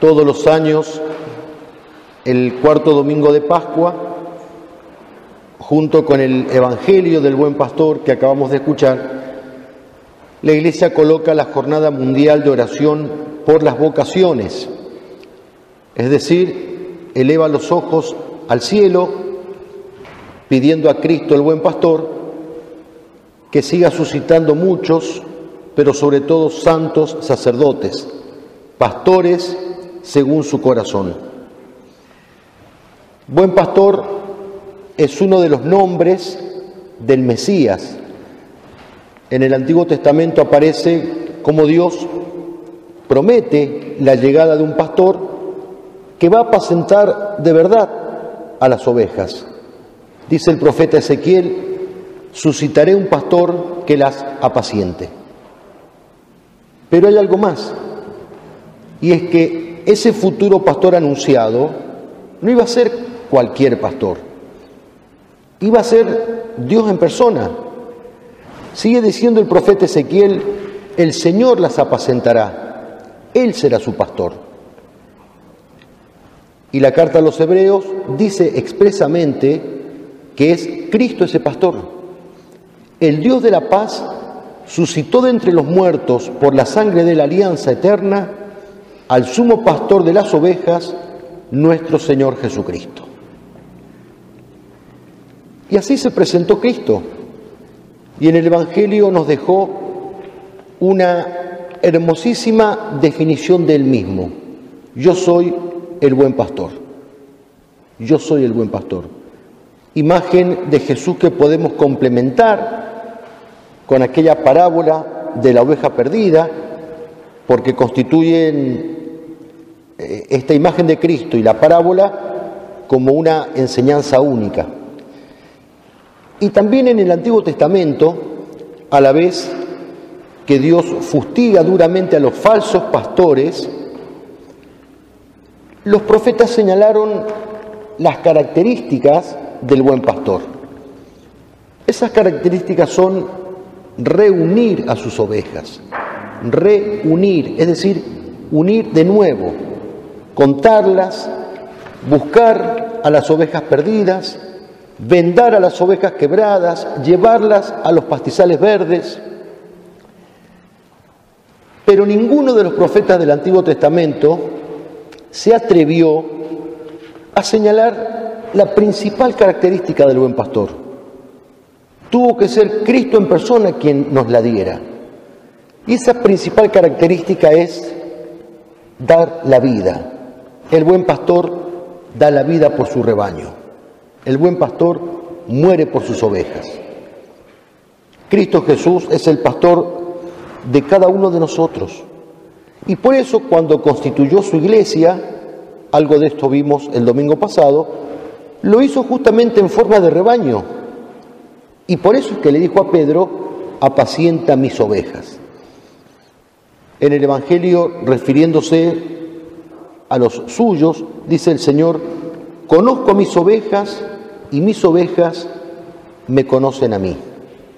Todos los años, el cuarto domingo de Pascua, junto con el Evangelio del Buen Pastor que acabamos de escuchar, la Iglesia coloca la Jornada Mundial de Oración por las Vocaciones, es decir, eleva los ojos al cielo, pidiendo a Cristo el Buen Pastor que siga suscitando muchos, pero sobre todo santos sacerdotes, pastores según su corazón. Buen Pastor es uno de los nombres del Mesías. En el Antiguo Testamento aparece como Dios promete la llegada de un pastor que va a apacentar de verdad a las ovejas. Dice el profeta Ezequiel: suscitaré un pastor que las apaciente. Pero hay algo más, y es que ese futuro pastor anunciado no iba a ser cualquier pastor, iba a ser Dios en persona. Sigue diciendo el profeta Ezequiel: el Señor las apacentará, Él será su pastor. Y la carta a los Hebreos dice expresamente que es Cristo ese pastor. El Dios de la paz suscitó de entre los muertos por la sangre de la alianza eterna al sumo pastor de las ovejas, nuestro Señor Jesucristo. Y así se presentó Cristo. Y en el Evangelio nos dejó una hermosísima definición de Él mismo. Yo soy el buen pastor. Yo soy el buen pastor. Imagen de Jesús que podemos complementar con aquella parábola de la oveja perdida, porque constituyen esta imagen de Cristo y la parábola como una enseñanza única. Y también en el Antiguo Testamento, a la vez que Dios fustiga duramente a los falsos pastores, los profetas señalaron las características del buen pastor. Esas características son reunir a sus ovejas, reunir, es decir, unir de nuevo, contarlas, buscar a las ovejas perdidas, vendar a las ovejas quebradas, llevarlas a los pastizales verdes. Pero ninguno de los profetas del Antiguo Testamento se atrevió a señalar la principal característica del buen pastor. Tuvo que ser Cristo en persona quien nos la diera. Y esa principal característica es dar la vida. El buen pastor da la vida por su rebaño. El buen pastor muere por sus ovejas. Cristo Jesús es el pastor de cada uno de nosotros. Y por eso cuando constituyó su iglesia, algo de esto vimos el domingo pasado, lo hizo justamente en forma de rebaño. Y por eso es que le dijo a Pedro: apacienta mis ovejas. En el Evangelio, refiriéndose a los suyos, dice el Señor: conozco a mis ovejas y mis ovejas me conocen a mí.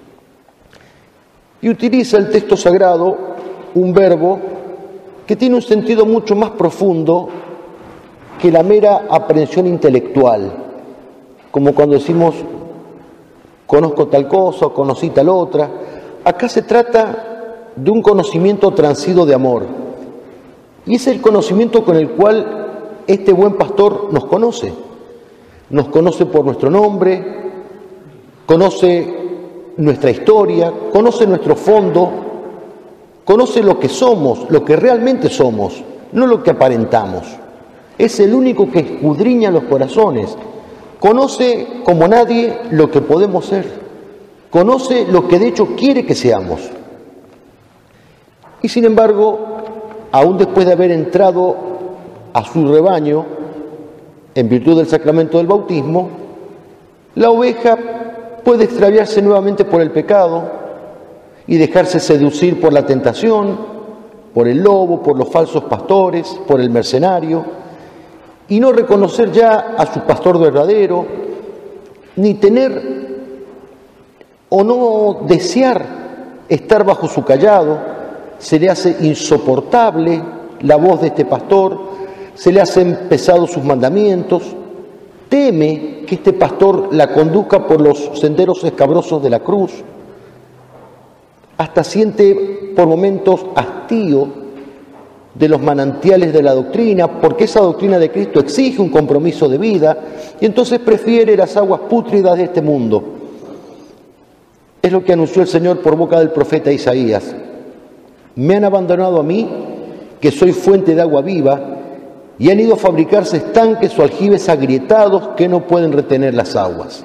Y utiliza el texto sagrado un verbo que tiene un sentido mucho más profundo que la mera aprehensión intelectual, como cuando decimos conozco tal cosa o conocí tal otra. Acá se trata de un conocimiento transido de amor, y es el conocimiento con el cual este buen pastor nos conoce por nuestro nombre, conoce nuestra historia, conoce nuestro fondo, conoce lo que somos, lo que realmente somos, no lo que aparentamos. Es el único que escudriña los corazones, conoce como nadie lo que podemos ser, conoce lo que de hecho quiere que seamos. Y sin embargo, aún después de haber entrado a su rebaño, en virtud del sacramento del bautismo, la oveja puede extraviarse nuevamente por el pecado y dejarse seducir por la tentación, por el lobo, por los falsos pastores, por el mercenario, y no reconocer ya a su pastor verdadero, ni tener o no desear estar bajo su cayado. Se le hace insoportable la voz de este pastor, se le hacen pesados sus mandamientos, teme que este pastor la conduzca por los senderos escabrosos de la cruz, hasta siente por momentos hastío de los manantiales de la doctrina, porque esa doctrina de Cristo exige un compromiso de vida, y entonces prefiere las aguas pútridas de este mundo. Es lo que anunció el Señor por boca del profeta Isaías. Me han abandonado a mí, que soy fuente de agua viva, y han ido a fabricarse estanques o aljibes agrietados que no pueden retener las aguas.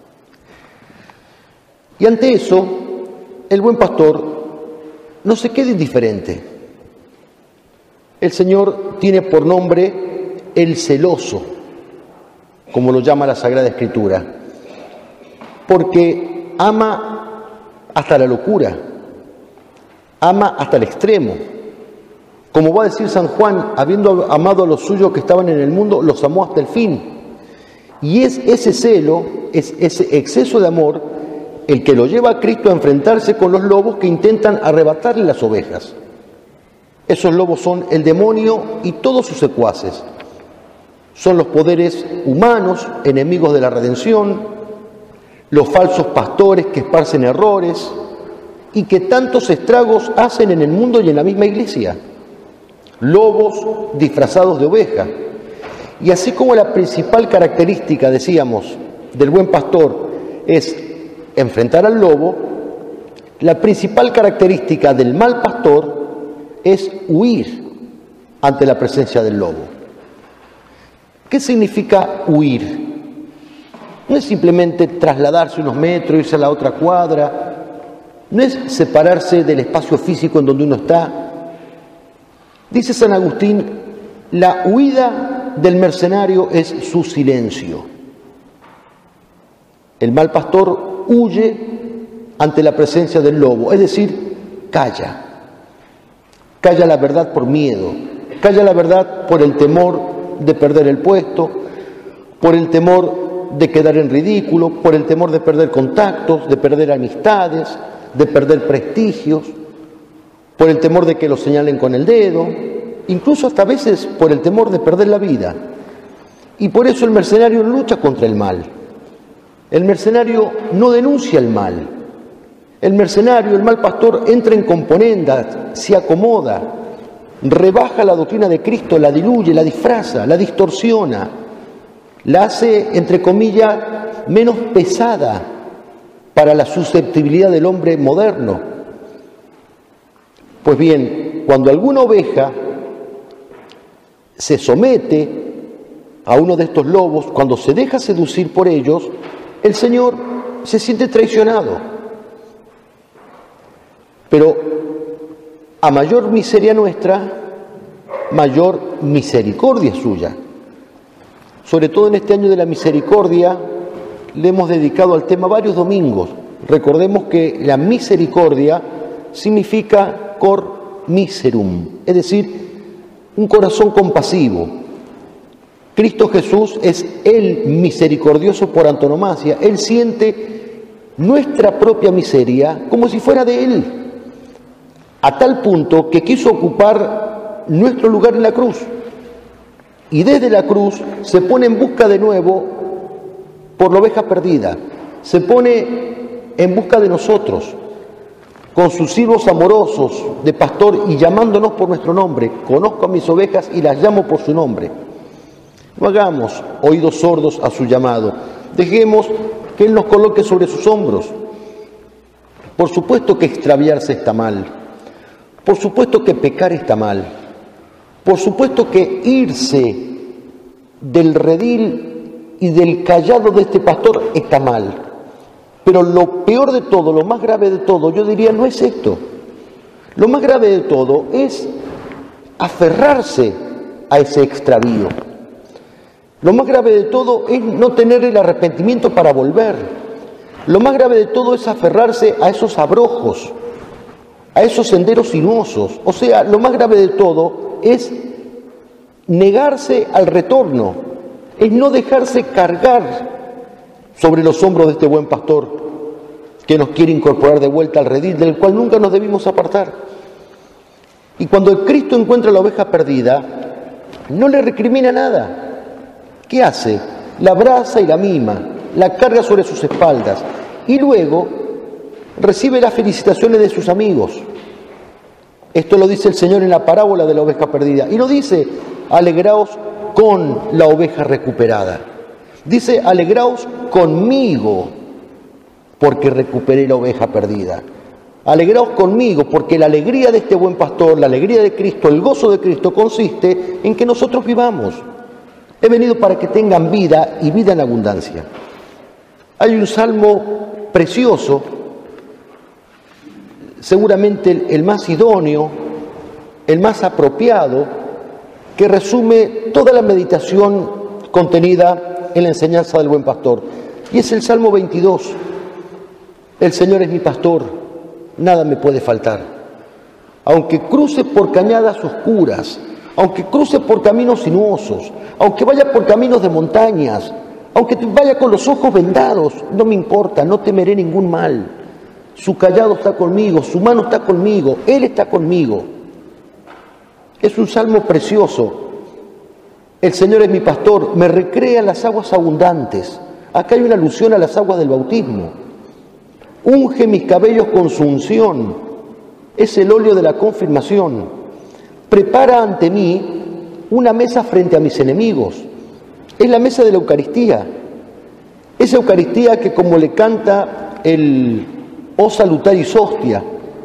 Y ante eso, el buen pastor no se queda indiferente. El Señor tiene por nombre el celoso, como lo llama la Sagrada Escritura, porque ama hasta la locura, ama hasta el extremo. Como va a decir San Juan, habiendo amado a los suyos que estaban en el mundo, los amó hasta el fin. Y es ese celo, es ese exceso de amor, el que lo lleva a Cristo a enfrentarse con los lobos que intentan arrebatarle las ovejas. Esos lobos son el demonio y todos sus secuaces. Son los poderes humanos, enemigos de la redención, los falsos pastores que esparcen errores y que tantos estragos hacen en el mundo y en la misma iglesia. Lobos disfrazados de oveja. Y así como la principal característica, decíamos, del buen pastor es enfrentar al lobo, la principal característica del mal pastor es huir ante la presencia del lobo. ¿Qué significa huir? No es simplemente trasladarse unos metros, irse a la otra cuadra, no es separarse del espacio físico en donde uno está. Dice San Agustín, la huida del mercenario es su silencio. El mal pastor huye ante la presencia del lobo, es decir, calla. Calla la verdad por miedo, calla la verdad por el temor de perder el puesto, por el temor de quedar en ridículo, por el temor de perder contactos, de perder amistades, de perder prestigios, por el temor de que lo señalen con el dedo, incluso hasta a veces por el temor de perder la vida. Y por eso el mercenario lucha contra el mal. El mercenario no denuncia el mal. El mercenario, el mal pastor, entra en componendas, se acomoda, rebaja la doctrina de Cristo, la diluye, la disfraza, la distorsiona, la hace, entre comillas, menos pesada para la susceptibilidad del hombre moderno. Pues bien, cuando alguna oveja se somete a uno de estos lobos, cuando se deja seducir por ellos, el Señor se siente traicionado. Pero a mayor miseria nuestra, mayor misericordia suya. Sobre todo en este año de la misericordia, le hemos dedicado al tema varios domingos. Recordemos que la misericordia significa cor miserum, es decir, un corazón compasivo. Cristo Jesús es el misericordioso por antonomasia. Él siente nuestra propia miseria como si fuera de Él, a tal punto que quiso ocupar nuestro lugar en la cruz. Y desde la cruz se pone en busca de nuevo por la oveja perdida, se pone en busca de nosotros, con sus silbos amorosos de pastor y llamándonos por nuestro nombre. Conozco a mis ovejas y las llamo por su nombre. No hagamos oídos sordos a su llamado. Dejemos que Él nos coloque sobre sus hombros. Por supuesto que extraviarse está mal. Por supuesto que pecar está mal. Por supuesto que irse del redil y del cayado de este pastor está mal. Pero lo peor de todo, lo más grave de todo, yo diría, no es esto. Lo más grave de todo es aferrarse a ese extravío. Lo más grave de todo es no tener el arrepentimiento para volver. Lo más grave de todo es aferrarse a esos abrojos, a esos senderos sinuosos. O sea, lo más grave de todo es negarse al retorno, es no dejarse cargar sobre los hombros de este buen pastor que nos quiere incorporar de vuelta al redil del cual nunca nos debimos apartar. Y cuando el Cristo encuentra la oveja perdida, no le recrimina nada. ¿Qué hace? La abraza y la mima, la carga sobre sus espaldas y luego recibe las felicitaciones de sus amigos. Esto lo dice el Señor en la parábola de la oveja perdida. Y no dice, alegraos con la oveja recuperada. Dice, alegraos conmigo, porque recuperé la oveja perdida. Alegraos conmigo, porque la alegría de este buen pastor, la alegría de Cristo, el gozo de Cristo consiste en que nosotros vivamos. He venido para que tengan vida y vida en abundancia. Hay un salmo precioso, seguramente el más idóneo, el más apropiado, que resume toda la meditación contenida en la enseñanza del buen pastor. Y es el Salmo 22. El Señor es mi pastor, nada me puede faltar. Aunque cruce por cañadas oscuras, aunque cruce por caminos sinuosos, aunque vaya por caminos de montañas, aunque vaya con los ojos vendados, no me importa, no temeré ningún mal. Su cayado está conmigo, su mano está conmigo, Él está conmigo. Es un salmo precioso. El Señor es mi pastor, me recrea en las aguas abundantes. Acá hay una alusión a las aguas del bautismo. Unge mis cabellos con su unción. Es el óleo de la confirmación. Prepara ante mí una mesa frente a mis enemigos. Es la mesa de la Eucaristía. Esa Eucaristía que, como le canta el O salutaris hostia,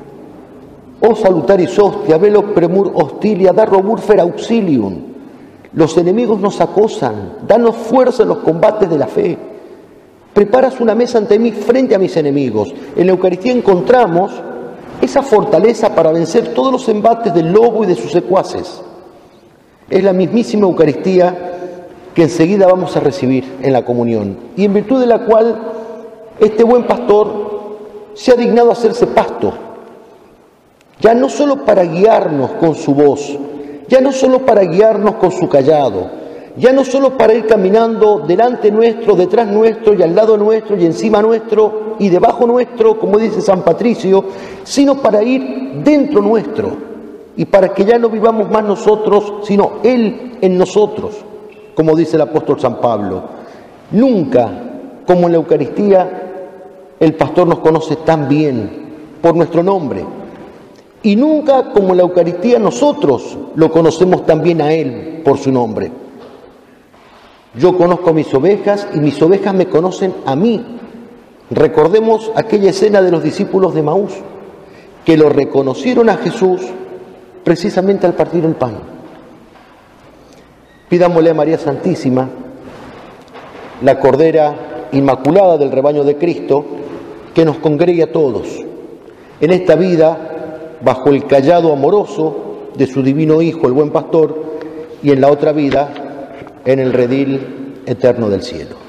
O salutaris hostia, velo premur hostilia, da robur fer auxilium. Los enemigos nos acosan, danos fuerza en los combates de la fe. Preparas una mesa ante mí frente a mis enemigos. En la Eucaristía encontramos esa fortaleza para vencer todos los embates del lobo y de sus secuaces. Es la mismísima Eucaristía que enseguida vamos a recibir en la comunión, y en virtud de la cual este buen pastor se ha dignado a hacerse pasto, ya no solo para guiarnos con su voz, ya no solo para guiarnos con su cayado, ya no solo para ir caminando delante nuestro, detrás nuestro y al lado nuestro y encima nuestro y debajo nuestro, como dice San Patricio, sino para ir dentro nuestro y para que ya no vivamos más nosotros, sino Él en nosotros, como dice el apóstol San Pablo. Nunca, como en la Eucaristía, el pastor nos conoce tan bien por nuestro nombre. Y nunca, como en la Eucaristía, nosotros lo conocemos tan bien a Él por su nombre. Yo conozco a mis ovejas y mis ovejas me conocen a mí. Recordemos aquella escena de los discípulos de Maús, que lo reconocieron a Jesús precisamente al partir el pan. Pidámosle a María Santísima, la Cordera Inmaculada del rebaño de Cristo, que nos congregue a todos en esta vida bajo el cayado amoroso de su divino Hijo, el buen pastor, y en la otra vida en el redil eterno del cielo.